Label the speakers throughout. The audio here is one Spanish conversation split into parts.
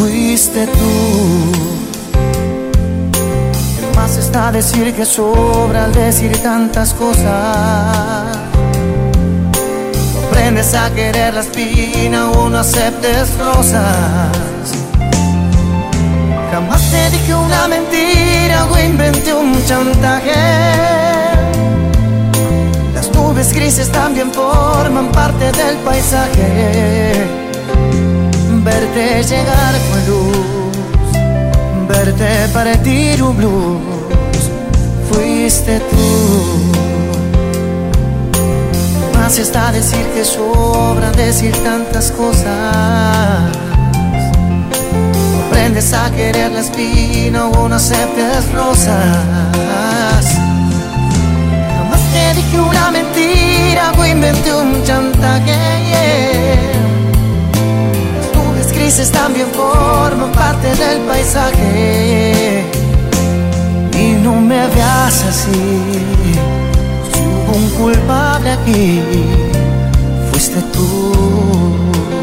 Speaker 1: fuiste tú. ¿Qué más está decir que sobra al decir tantas cosas? No aprendes a querer la espina o no aceptes rosas. Jamás te dije una mentira o inventé un chantaje. Las nubes grises también forman parte del paisaje. Verte llegar fue luz, verte partir un blues, fuiste tú. Más está decir que sobra decir tantas cosas. Aprendes a querer la espina o no aceptes rosas. Jamás te dije una mentira o inventé un chantaje. Las nubes grises también forman parte del paisaje. Y no me veas así, si hubo un culpable aquí, fuiste tú.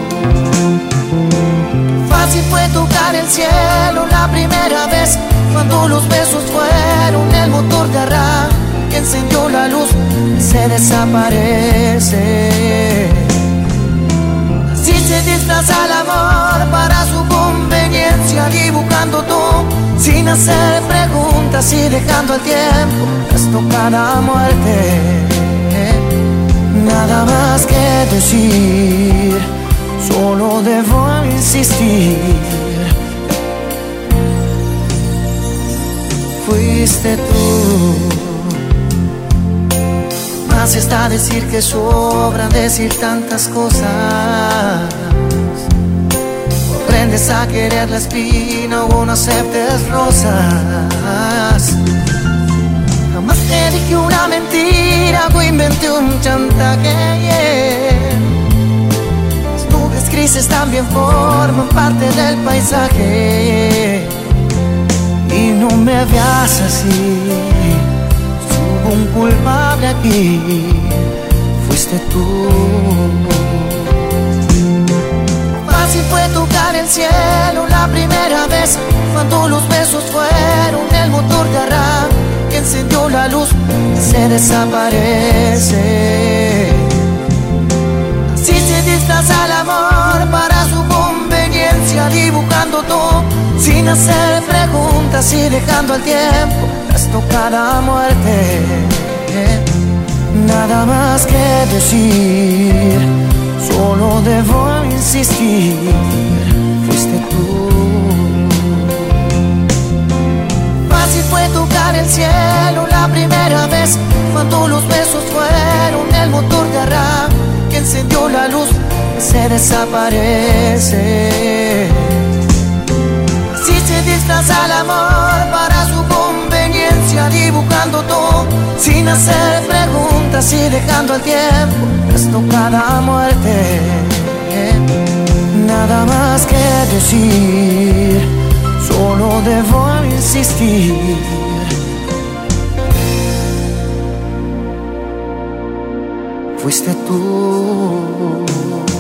Speaker 1: Fácil fue tocar el cielo la primera vez, cuando los besos fueron el motor de arranque que encendió la luz y se desaparece. Así se disfraza el amor para su conveniencia, dibujando todo sin hacer preguntas y dejando al tiempo trastocada muerte. Nada más que decir, solo debo insistir. Fuiste tú. Más está decir que sobra decir tantas cosas. Aprendes a querer la espina o no aceptes rosas. Jamás te dije una mentira o inventé un chantaje. Grises también forman parte del paisaje. Y no me veas así, si hubo un culpable aquí, fuiste tú. Fácil fue tocar el cielo la primera vez, cuando los besos fueron el motor de arranque que encendió la luz y se desaparece. Así se disfraza el amor para su conveniencia, dibujando todo sin hacer preguntas y dejando al tiempo trastocada muerte. Nada más que decir, solo debo insistir, fuiste tú. Fácil fue tocar el cielo la primera vez, cuando los besos fueron el motor de arranque que encendió la luz y se desaparece. Así se disfraza el amor para su conveniencia, dibujando todo sin hacer preguntas y dejando al tiempo trastocada muerte. Nada más que decir, solo debo insistir. Fuiste tú.